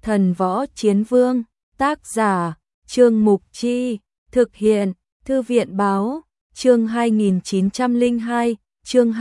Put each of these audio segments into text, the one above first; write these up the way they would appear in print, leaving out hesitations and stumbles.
Thần Võ Chiến Vương, tác giả, Trương Mục Chi, thực hiện, Thư viện Báo, chương 2902, chương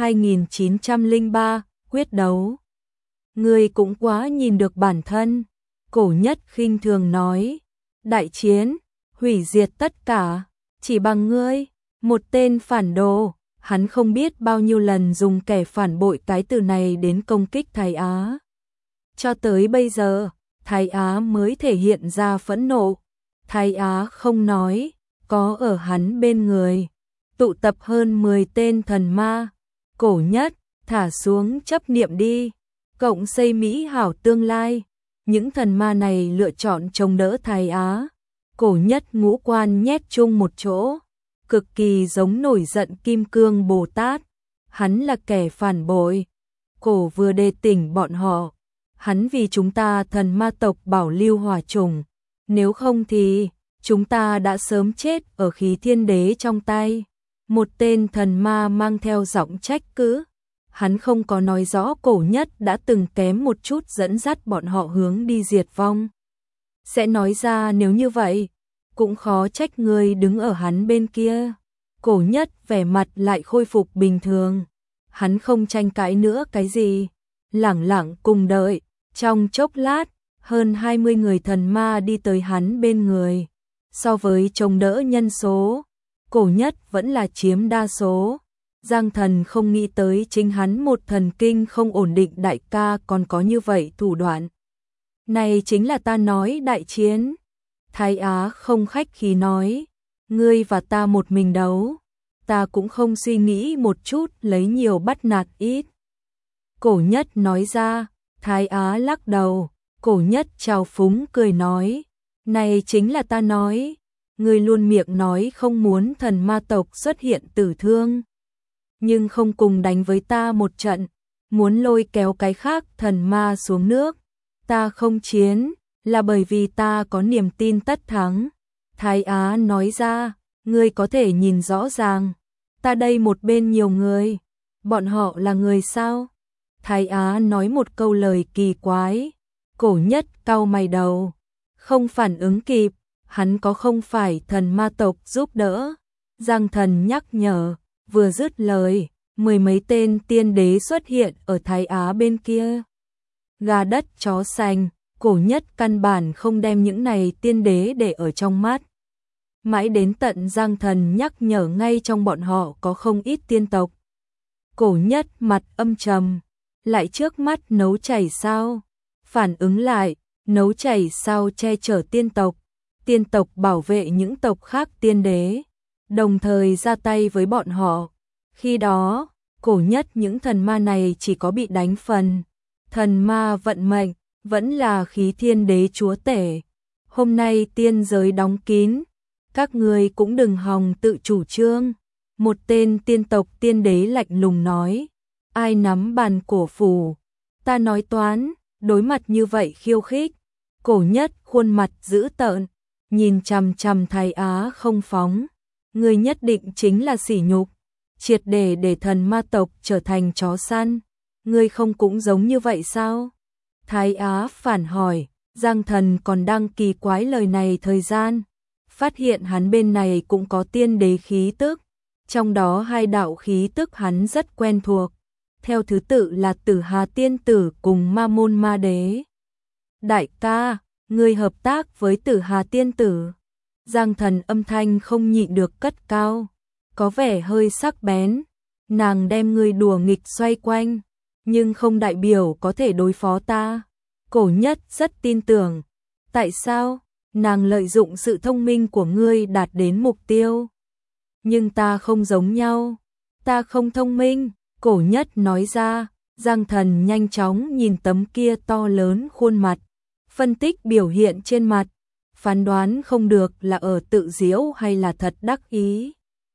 2903, quyết đấu. Ngươi cũng quá nhìn được bản thân, Cổ Nhất khinh thường nói, đại chiến, hủy diệt tất cả, chỉ bằng ngươi, một tên phản đồ. Hắn không biết bao nhiêu lần dùng kẻ phản bội cái từ này đến công kích Thái Á. Cho tới bây giờ, Thái Á mới thể hiện ra phẫn nộ. Thái Á không nói, có ở hắn bên người, tụ tập hơn 10 tên thần ma. Cổ Nhất, thả xuống chấp niệm đi, cộng xây mỹ hảo tương lai. Những thần ma này lựa chọn chống đỡ Thái Á. Cổ Nhất ngũ quan nhét chung một chỗ, cực kỳ giống nổi giận Kim Cương Bồ Tát. Hắn là kẻ phản bội. Cổ vừa đề tỉnh bọn họ, hắn vì chúng ta thần ma tộc bảo lưu hỏa chủng, nếu không thì chúng ta đã sớm chết ở khí thiên đế trong tay. Một tên thần ma mang theo giọng trách cứ. Hắn không có nói rõ Cổ Nhất đã từng kém một chút dẫn dắt bọn họ hướng đi diệt vong. Sẽ nói ra nếu như vậy, cũng khó trách người đứng ở hắn bên kia. Cổ Nhất vẻ mặt lại khôi phục bình thường. Hắn không tranh cãi nữa cái gì, lẳng lặng cùng đợi. Trong chốc lát, hơn 20 người thần ma đi tới hắn bên người. So với chống đỡ nhân số, Cổ Nhất vẫn là chiếm đa số. Giang Thần không nghĩ tới chính hắn một thần kinh không ổn định đại ca còn có như vậy thủ đoạn. Này chính là ta nói đại chiến. Thái Á không khách khí nói, ngươi và ta một mình đấu, ta cũng không suy nghĩ một chút lấy nhiều bắt nạt ít. Cổ Nhất nói ra. Thái Á lắc đầu. Cổ Nhất trào phúng cười nói, này chính là ta nói, ngươi luôn miệng nói không muốn thần ma tộc xuất hiện tử thương, nhưng không cùng đánh với ta một trận, muốn lôi kéo cái khác thần ma xuống nước. Ta không chiến, là bởi vì ta có niềm tin tất thắng. Thái Á nói ra, ngươi có thể nhìn rõ ràng, ta đây một bên nhiều người, bọn họ là người sao? Thái Á nói một câu lời kỳ quái. Cổ Nhất cau mày đầu, không phản ứng kịp. Hắn có không phải thần ma tộc giúp đỡ? Giang Thần nhắc nhở. Vừa dứt lời, 10 mấy tên tiên đế xuất hiện ở Thái Á bên kia. Gà đất chó sành, Cổ Nhất căn bản không đem những này tiên đế để ở trong mắt. Mãi đến tận Giang Thần nhắc nhở ngay trong bọn họ có không ít tiên tộc. Cổ Nhất mặt âm trầm, lại trước mắt nấu chảy sao? Phản ứng lại, nấu chảy sao che chở tiên tộc bảo vệ những tộc khác tiên đế, đồng thời ra tay với bọn họ. Khi đó, Cổ Nhất những thần ma này chỉ có bị đánh phần. Thần ma vận mệnh, vẫn là khí thiên đế chúa tể. Hôm nay tiên giới đóng kín, các người cũng đừng hòng tự chủ trương. Một tên tiên tộc tiên đế lạnh lùng nói, ai nắm bàn cổ phủ, ta nói toán. Đối mặt như vậy khiêu khích, Cổ Nhất khuôn mặt dữ tợn, nhìn chằm chằm Thái Á không phóng. Ngươi nhất định chính là sỉ nhục, triệt để thần ma tộc trở thành chó săn. Ngươi không cũng giống như vậy sao? Thái Á phản hỏi. Giang Thần còn đang kỳ quái lời này thời gian, phát hiện hắn bên này cũng có tiên đế khí tức, trong đó hai đạo khí tức hắn rất quen thuộc. Theo thứ tự là Tử Hà tiên tử cùng Ma Môn ma đế. Đại ca, ngươi hợp tác với Tử Hà tiên tử. Giang Thần âm thanh không nhịn được cất cao, có vẻ hơi sắc bén. Nàng đem ngươi đùa nghịch xoay quanh, nhưng không đại biểu có thể đối phó ta. Cổ Nhất rất tin tưởng. Tại sao? Nàng lợi dụng sự thông minh của ngươi đạt đến mục tiêu. Nhưng ta không giống nhau. Ta không thông minh. Cổ Nhất nói ra. Giang Thần nhanh chóng nhìn tấm kia to lớn khuôn mặt, phân tích biểu hiện trên mặt, phán đoán không được là ở tự giễu hay là thật đắc ý.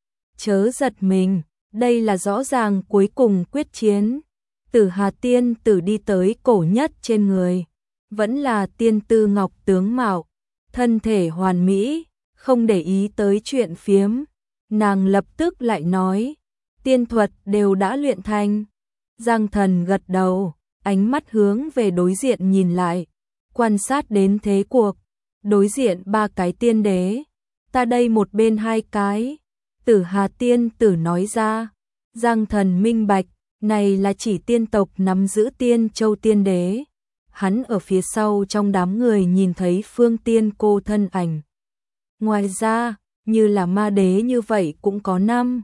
Chớ giật mình, đây là rõ ràng cuối cùng quyết chiến. Tử Hà tiên tử đi tới Cổ Nhất trên người, vẫn là tiên tư ngọc tướng mạo, thân thể hoàn mỹ, không để ý tới chuyện phiếm. Nàng lập tức lại nói, tiên thuật đều đã luyện thành. Giang Thần gật đầu, ánh mắt hướng về đối diện nhìn lại. quan sát đến thế cuộc, đối diện ba cái tiên đế, ta đây một bên hai cái. Tử Hà tiên tử nói ra. Giang Thần minh bạch, này là chỉ tiên tộc nắm giữ Tiên Châu tiên đế. Hắn ở phía sau trong đám người nhìn thấy Phương Tiên cô thân ảnh. Ngoài ra, như là ma đế như vậy cũng có 5,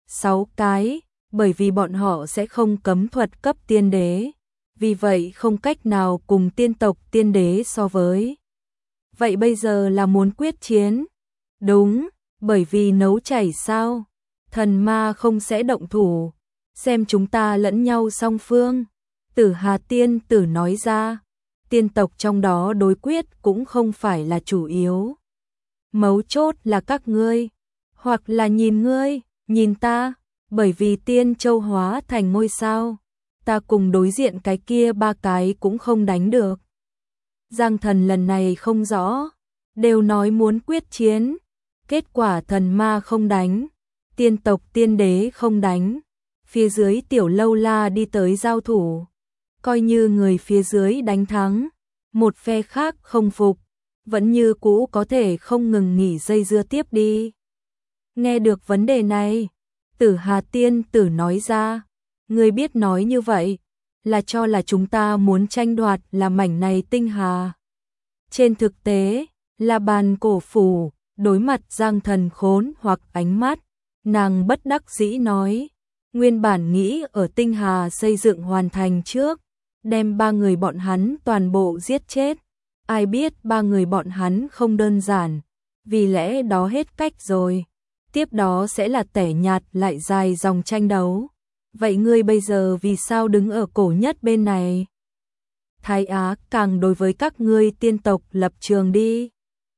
6 cái, bởi vì bọn họ sẽ không cấm thuật cấp tiên đế. Vì vậy không cách nào cùng tiên tộc tiên đế so với. Vậy bây giờ là muốn quyết chiến? Đúng, bởi vì nấu chảy sao? Thần ma không sẽ động thủ, xem chúng ta lẫn nhau song phương. Tử Hà tiên tử nói ra, tiên tộc trong đó đối quyết cũng không phải là chủ yếu. Mấu chốt là các ngươi, hoặc là nhìn ngươi, nhìn ta, bởi vì Tiên Châu hóa thành ngôi sao, ta cùng đối diện cái kia ba cái cũng không đánh được. Giang Thần lần này không rõ, đều nói muốn quyết chiến, kết quả thần ma không đánh, tiên tộc tiên đế không đánh, phía dưới tiểu lâu la đi tới giao thủ, coi như người phía dưới đánh thắng, một phe khác không phục, vẫn như cũ có thể không ngừng nghỉ dây dưa tiếp đi. Nghe được vấn đề này, Tử Hà tiên tử nói ra, ngươi biết nói như vậy, là cho là chúng ta muốn tranh đoạt là mảnh này tinh hà. Trên thực tế, là bàn cổ phủ, đối mặt Giang Thần khốn hoặc ánh mắt, nàng bất đắc dĩ nói, nguyên bản nghĩ ở tinh hà xây dựng hoàn thành trước, đem ba người bọn hắn toàn bộ giết chết. Ai biết ba người bọn hắn không đơn giản, vì lẽ đó hết cách rồi. Tiếp đó sẽ là tẻ nhạt lại dài dòng tranh đấu. Vậy ngươi bây giờ vì sao đứng ở cổ nhất bên này? Thái Á càng đối với các ngươi tiên tộc lập trường đi.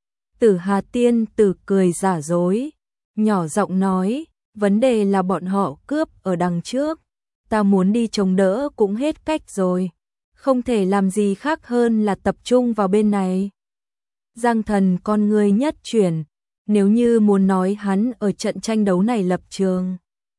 Tử Hà tiên tử cười giả dối, nhỏ giọng nói, vấn đề là bọn họ cướp ở đằng trước, ta muốn đi chống đỡ cũng hết cách rồi, không thể làm gì khác hơn là tập trung vào bên này. Giang Thần con ngươi nhất chuyển, nếu như muốn nói hắn ở trận tranh đấu này lập trường,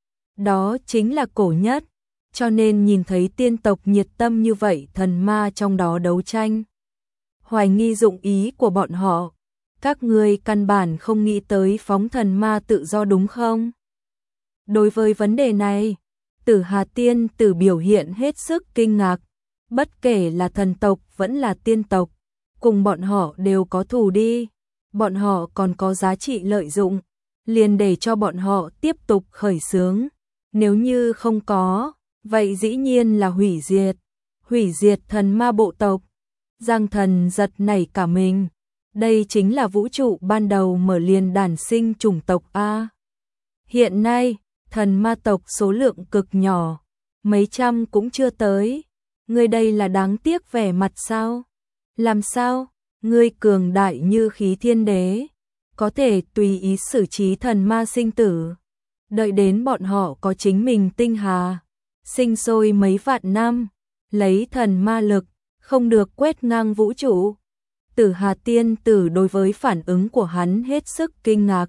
đó chính là cổ nhất, cho nên nhìn thấy tiên tộc nhiệt tâm như vậy thần ma trong đó đấu tranh. Hoài nghi dụng ý của bọn họ, các ngươi căn bản không nghĩ tới phóng thần ma tự do đúng không? Đối với vấn đề này, Tử Hà tiên tử biểu hiện hết sức kinh ngạc, bất kể là thần tộc vẫn là tiên tộc, cùng bọn họ đều có thù đi, bọn họ còn có giá trị lợi dụng, liền để cho bọn họ tiếp tục khởi xướng, nếu như không có, vậy dĩ nhiên là hủy diệt thần ma bộ tộc. Giang Thần giật nảy cả mình, đây chính là vũ trụ ban đầu mở liền đản sinh chủng tộc A. Hiện nay, thần ma tộc số lượng cực nhỏ, mấy trăm cũng chưa tới. Ngươi đây là đáng tiếc vẻ mặt sao? Làm sao? Ngươi cường đại như khí thiên đế, có thể tùy ý xử trí thần ma sinh tử. Đợi đến bọn họ có chính mình tinh hà, sinh sôi mấy vạn năm, lấy thần ma lực, không được quét ngang vũ trụ. Tử Hà tiên tử đối với phản ứng của hắn hết sức kinh ngạc.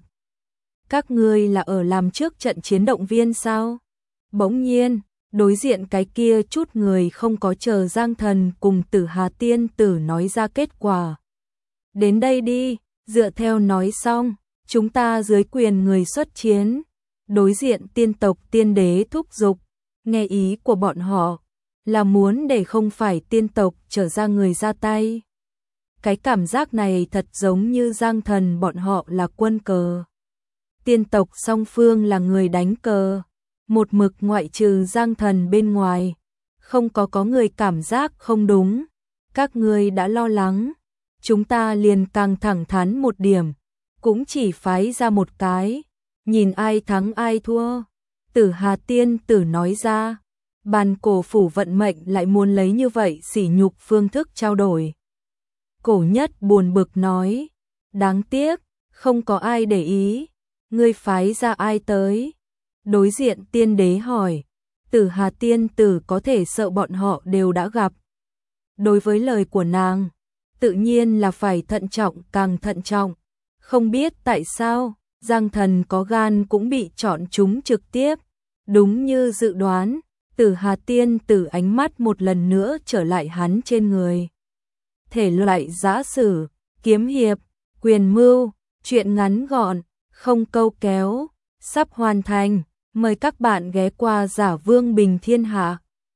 Các ngươi là ở làm trước trận chiến động viên sao? Bỗng nhiên, đối diện cái kia chút người không có chờ Giang Thần cùng Tử Hà tiên tử nói ra kết quả. Đến đây đi, dựa theo nói xong, chúng ta dưới quyền người xuất chiến. Đối diện tiên tộc tiên đế thúc giục, nghe ý của bọn họ, là muốn để không phải tiên tộc trở ra người ra tay. Cái cảm giác này thật giống như Giang Thần bọn họ là quân cờ. Tiên tộc song phương là người đánh cờ, một mực ngoại trừ Giang Thần bên ngoài, không có người cảm giác không đúng. Các ngươi đã lo lắng, chúng ta liền càng thẳng thắn một điểm, cũng chỉ phái ra một cái, nhìn ai thắng ai thua. Tử Hà tiên tử nói ra, bàn cổ phủ vận mệnh lại muốn lấy như vậy sỉ nhục phương thức trao đổi. Cổ nhất buồn bực nói, đáng tiếc, không có ai để ý, ngươi phái ra ai tới? Đối diện tiên đế hỏi, Tử Hà tiên tử có thể sợ bọn họ đều đã gặp. Đối với lời của nàng, tự nhiên là phải thận trọng càng thận trọng. Không biết tại sao, Giang Thần có gan cũng bị chọn chúng trực tiếp. Đúng như dự đoán, Tử Hà tiên tử ánh mắt một lần nữa trở lại hắn trên người. thể loại giã sử, kiếm hiệp, quyền mưu, truyện ngắn gọn, không câu kéo, sắp hoàn thành. Mời các bạn ghé qua Giả Vương Bình Thiên Hạ.